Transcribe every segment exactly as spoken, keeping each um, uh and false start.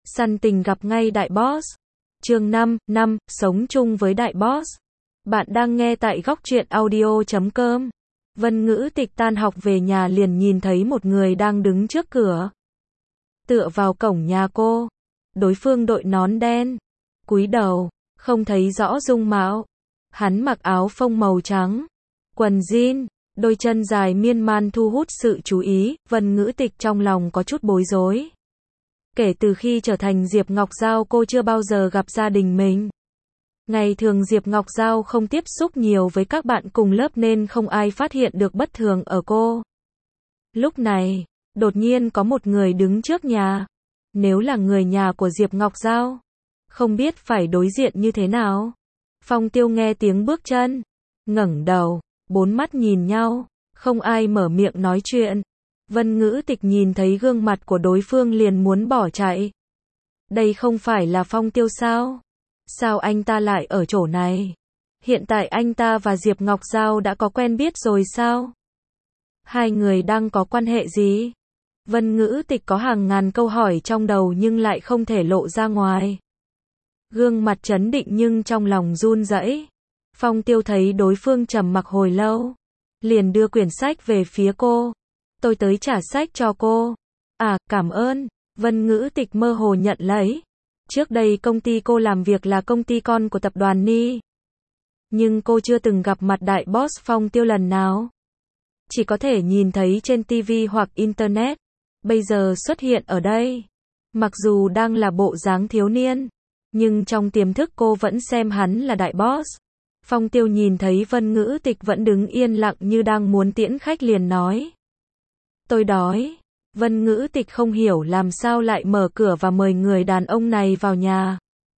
Săn tình gặp ngay đại boss. Chương năm, năm, sống chung với đại boss. Bạn đang nghe tại góc truyện audio chấm com. Vân Ngữ Tịch tan học về nhà liền nhìn thấy một người đang đứng trước cửa. Tựa vào cổng nhà cô. Đối phương đội nón đen. Cúi đầu, không thấy rõ dung mạo. Hắn mặc áo phông màu trắng. Quần jean, đôi chân dài miên man thu hút sự chú ý. Vân Ngữ Tịch trong lòng có chút bối rối. Kể từ khi trở thành Diệp Ngọc Giao cô chưa bao giờ gặp gia đình mình. Ngày thường Diệp Ngọc Giao không tiếp xúc nhiều với các bạn cùng lớp nên không ai phát hiện được bất thường ở cô. Lúc này, đột nhiên có một người đứng trước nhà. Nếu là người nhà của Diệp Ngọc Giao, không biết phải đối diện như thế nào. Phong Tiêu nghe tiếng bước chân, ngẩng đầu, bốn mắt nhìn nhau, không ai mở miệng nói chuyện. Vân Ngữ Tịch nhìn thấy gương mặt của đối phương liền muốn bỏ chạy. Đây không phải là Phong Tiêu sao? Sao anh ta lại ở chỗ này? Hiện tại anh ta và Diệp Ngọc Giao đã có quen biết rồi sao? Hai người đang có quan hệ gì? Vân Ngữ Tịch có hàng ngàn câu hỏi trong đầu nhưng lại không thể lộ ra ngoài. Gương mặt trấn định nhưng trong lòng run rẩy. Phong Tiêu thấy đối phương trầm mặc hồi lâu, liền đưa quyển sách về phía cô. Tôi tới trả sách cho cô. À, cảm ơn. Vân Ngữ Tịch mơ hồ nhận lấy. Trước đây công ty cô làm việc là công ty con của tập đoàn Ni. Nhưng cô chưa từng gặp mặt đại boss Phong Tiêu lần nào. Chỉ có thể nhìn thấy trên ti vi hoặc internet. Bây giờ xuất hiện ở đây. Mặc dù đang là bộ dáng thiếu niên, nhưng trong tiềm thức cô vẫn xem hắn là đại boss. Phong Tiêu nhìn thấy Vân Ngữ Tịch vẫn đứng yên lặng như đang muốn tiễn khách liền nói. Tôi đói. Vân Ngữ Tịch không hiểu làm sao lại mở cửa và mời người đàn ông này vào nhà.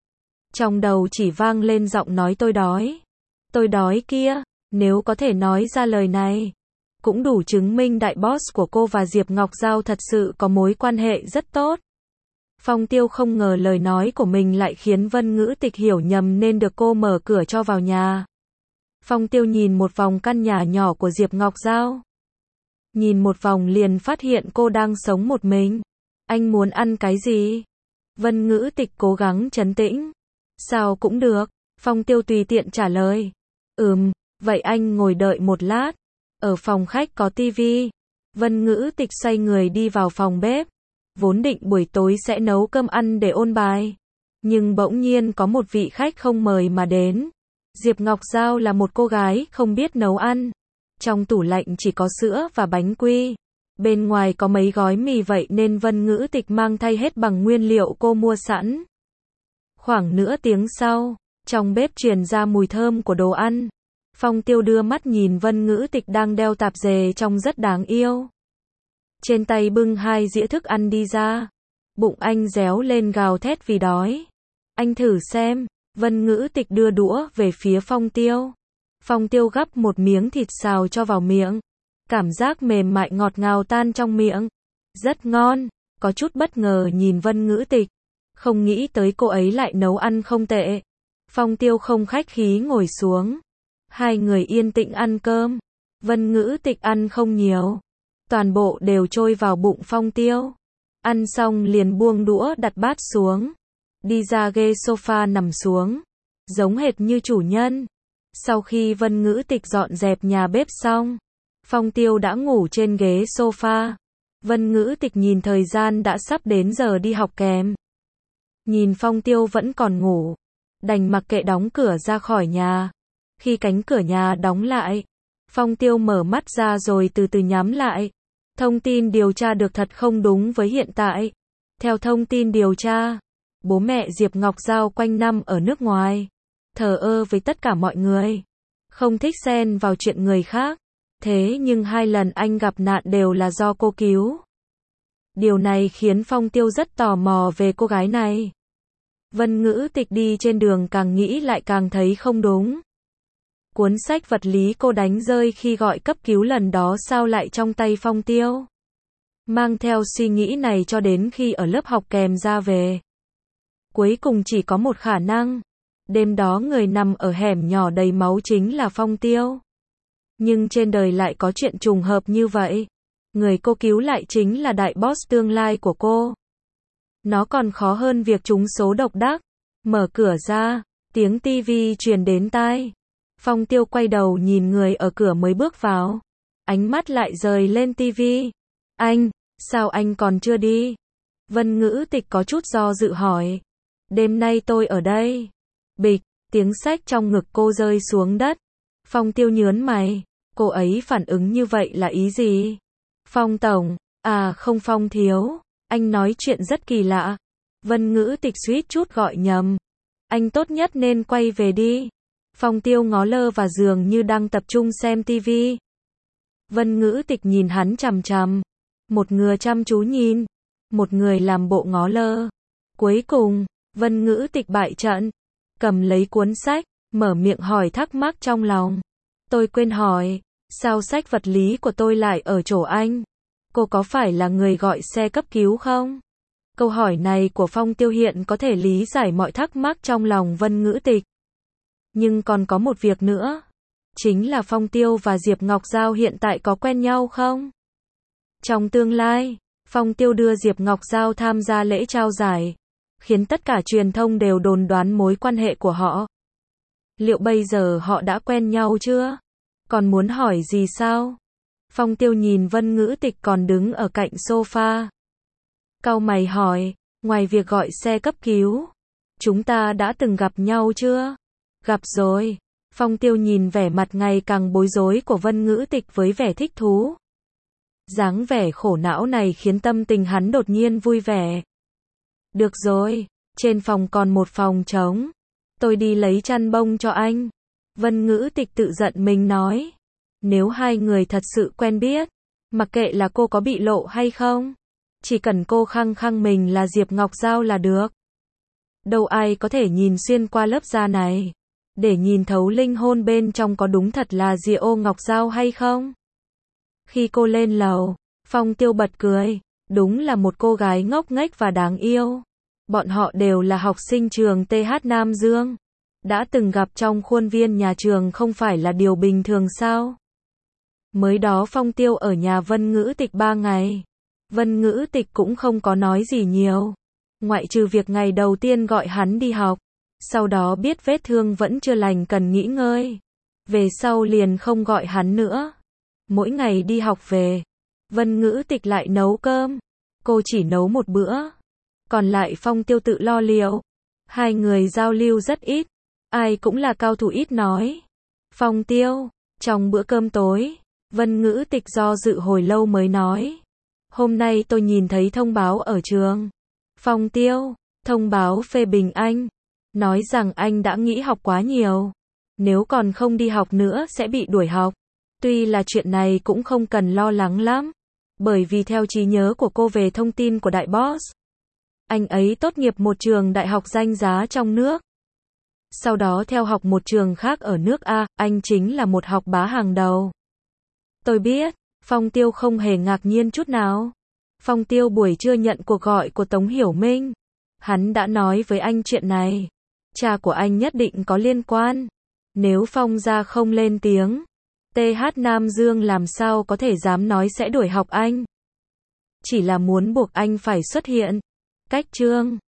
Trong đầu chỉ vang lên giọng nói tôi đói. Tôi đói kia, nếu có thể nói ra lời này, cũng đủ chứng minh đại boss của cô và Diệp Ngọc Giao thật sự có mối quan hệ rất tốt. Phong Tiêu không ngờ lời nói của mình lại khiến Vân Ngữ Tịch hiểu nhầm nên được cô mở cửa cho vào nhà. Phong Tiêu nhìn một vòng căn nhà nhỏ của Diệp Ngọc Giao. Nhìn một vòng liền phát hiện cô đang sống một mình. Anh muốn ăn cái gì? Vân Ngữ Tịch cố gắng trấn tĩnh. Sao cũng được. Phong Tiêu tùy tiện trả lời. Ừm, vậy anh ngồi đợi một lát. Ở phòng khách có tivi. Vân Ngữ Tịch xoay người đi vào phòng bếp. Vốn định buổi tối sẽ nấu cơm ăn để ôn bài. Nhưng bỗng nhiên có một vị khách không mời mà đến. Diệp Ngọc Giao là một cô gái không biết nấu ăn. Trong tủ lạnh chỉ có sữa và bánh quy. Bên ngoài có mấy gói mì vậy nên Vân Ngữ Tịch mang thay hết bằng nguyên liệu cô mua sẵn. Khoảng nửa tiếng sau, trong bếp truyền ra mùi thơm của đồ ăn. Phong Tiêu đưa mắt nhìn Vân Ngữ Tịch đang đeo tạp dề trông rất đáng yêu. Trên tay bưng hai dĩa thức ăn đi ra. Bụng anh réo lên gào thét vì đói. Anh thử xem. Vân Ngữ Tịch đưa đũa về phía Phong Tiêu. Phong Tiêu gắp một miếng thịt xào cho vào miệng. Cảm giác mềm mại ngọt ngào tan trong miệng. Rất ngon. Có chút bất ngờ nhìn Vân Ngữ Tịch. Không nghĩ tới cô ấy lại nấu ăn không tệ. Phong Tiêu không khách khí ngồi xuống. Hai người yên tĩnh ăn cơm. Vân Ngữ Tịch ăn không nhiều. Toàn bộ đều trôi vào bụng Phong Tiêu. Ăn xong liền buông đũa đặt bát xuống. Đi ra ghế sofa nằm xuống. Giống hệt như chủ nhân. Sau khi Vân Ngữ Tịch dọn dẹp nhà bếp xong, Phong Tiêu đã ngủ trên ghế sofa. Vân Ngữ Tịch nhìn thời gian đã sắp đến giờ đi học kèm. Nhìn Phong Tiêu vẫn còn ngủ, đành mặc kệ đóng cửa ra khỏi nhà. Khi cánh cửa nhà đóng lại, Phong Tiêu mở mắt ra rồi từ từ nhắm lại. Thông tin điều tra được thật không đúng với hiện tại. Theo thông tin điều tra, bố mẹ Diệp Ngọc Giao quanh năm ở nước ngoài. Thờ ơ với tất cả mọi người. Không thích xen vào chuyện người khác. Thế nhưng hai lần anh gặp nạn đều là do cô cứu. Điều này khiến Phong Tiêu rất tò mò về cô gái này. Vân Ngữ Tịch đi trên đường càng nghĩ lại càng thấy không đúng. Cuốn sách vật lý cô đánh rơi khi gọi cấp cứu lần đó sao lại trong tay Phong Tiêu? Mang theo suy nghĩ này cho đến khi ở lớp học kèm ra về. Cuối cùng chỉ có một khả năng. Đêm đó người nằm ở hẻm nhỏ đầy máu chính là Phong Tiêu. Nhưng trên đời lại có chuyện trùng hợp như vậy. Người cô cứu lại chính là đại boss tương lai của cô. Nó còn khó hơn việc trúng số độc đắc. Mở cửa ra, tiếng tivi truyền đến tai. Phong Tiêu quay đầu nhìn người ở cửa mới bước vào. Ánh mắt lại rời lên tivi. Anh, sao anh còn chưa đi? Vân Ngữ Tịch có chút do dự hỏi. Đêm nay tôi ở đây. Bịch, tiếng xách trong ngực cô rơi xuống đất. Phong Tiêu nhớn mày. Cô ấy phản ứng như vậy là ý gì? Phong tổng, à không Phong thiếu. Anh nói chuyện rất kỳ lạ. Vân Ngữ Tịch suýt chút gọi nhầm. Anh tốt nhất nên quay về đi. Phong Tiêu ngó lơ vào giường như đang tập trung xem tivi. Vân Ngữ Tịch nhìn hắn chằm chằm. Một người chăm chú nhìn, một người làm bộ ngó lơ. Cuối cùng, Vân Ngữ Tịch bại trận, cầm lấy cuốn sách, mở miệng hỏi thắc mắc trong lòng. Tôi quên hỏi, sao sách vật lý của tôi lại ở chỗ anh? Cô có phải là người gọi xe cấp cứu không? Câu hỏi này của Phong Tiêu hiện có thể lý giải mọi thắc mắc trong lòng Vân Ngữ Tịch. Nhưng còn có một việc nữa. Chính là Phong Tiêu và Diệp Ngọc Giao hiện tại có quen nhau không? Trong tương lai, Phong Tiêu đưa Diệp Ngọc Giao tham gia lễ trao giải, khiến tất cả truyền thông đều đồn đoán mối quan hệ của họ. Liệu bây giờ họ đã quen nhau chưa? Còn muốn hỏi gì sao? Phong Tiêu nhìn Vân Ngữ Tịch còn đứng ở cạnh sofa. Cau mày hỏi, ngoài việc gọi xe cấp cứu, chúng ta đã từng gặp nhau chưa? Gặp rồi. Phong Tiêu nhìn vẻ mặt ngày càng bối rối của Vân Ngữ Tịch với vẻ thích thú. Dáng vẻ khổ não này khiến tâm tình hắn đột nhiên vui vẻ. Được rồi, trên phòng còn một phòng trống. Tôi đi lấy chăn bông cho anh. Vân Ngữ Tịch tự giận mình nói. Nếu hai người thật sự quen biết, mặc kệ là cô có bị lộ hay không, chỉ cần cô khăng khăng mình là Diệp Ngọc Giao là được. Đâu ai có thể nhìn xuyên qua lớp da này, để nhìn thấu linh hồn bên trong có đúng thật là Diệp Ngọc Giao hay không. Khi cô lên lầu, Phong Tiêu bật cười, đúng là một cô gái ngốc nghếch và đáng yêu. Bọn họ đều là học sinh trường tê hát Nam Dương. Đã từng gặp trong khuôn viên nhà trường không phải là điều bình thường sao? Mới đó Phong Tiêu ở nhà Vân Ngữ Tịch ba ngày. Vân Ngữ Tịch cũng không có nói gì nhiều. Ngoại trừ việc ngày đầu tiên gọi hắn đi học. Sau đó biết vết thương vẫn chưa lành cần nghỉ ngơi. Về sau liền không gọi hắn nữa. Mỗi ngày đi học về, Vân Ngữ Tịch lại nấu cơm. Cô chỉ nấu một bữa. Còn lại Phong Tiêu tự lo liệu. Hai người giao lưu rất ít. Ai cũng là cao thủ ít nói. Phong Tiêu, trong bữa cơm tối, Vân Ngữ Tịch do dự hồi lâu mới nói. Hôm nay tôi nhìn thấy thông báo ở trường. Phong Tiêu, thông báo phê bình anh. Nói rằng anh đã nghỉ học quá nhiều. Nếu còn không đi học nữa sẽ bị đuổi học. Tuy là chuyện này cũng không cần lo lắng lắm. Bởi vì theo trí nhớ của cô về thông tin của đại boss, anh ấy tốt nghiệp một trường đại học danh giá trong nước. Sau đó theo học một trường khác ở nước A, anh chính là một học bá hàng đầu. Tôi biết, Phong Tiêu không hề ngạc nhiên chút nào. Phong Tiêu buổi trưa nhận cuộc gọi của Tống Hiểu Minh. Hắn đã nói với anh chuyện này. Cha của anh nhất định có liên quan. Nếu Phong gia không lên tiếng, tê hát Nam Dương làm sao có thể dám nói sẽ đuổi học anh. Chỉ là muốn buộc anh phải xuất hiện. Cách chương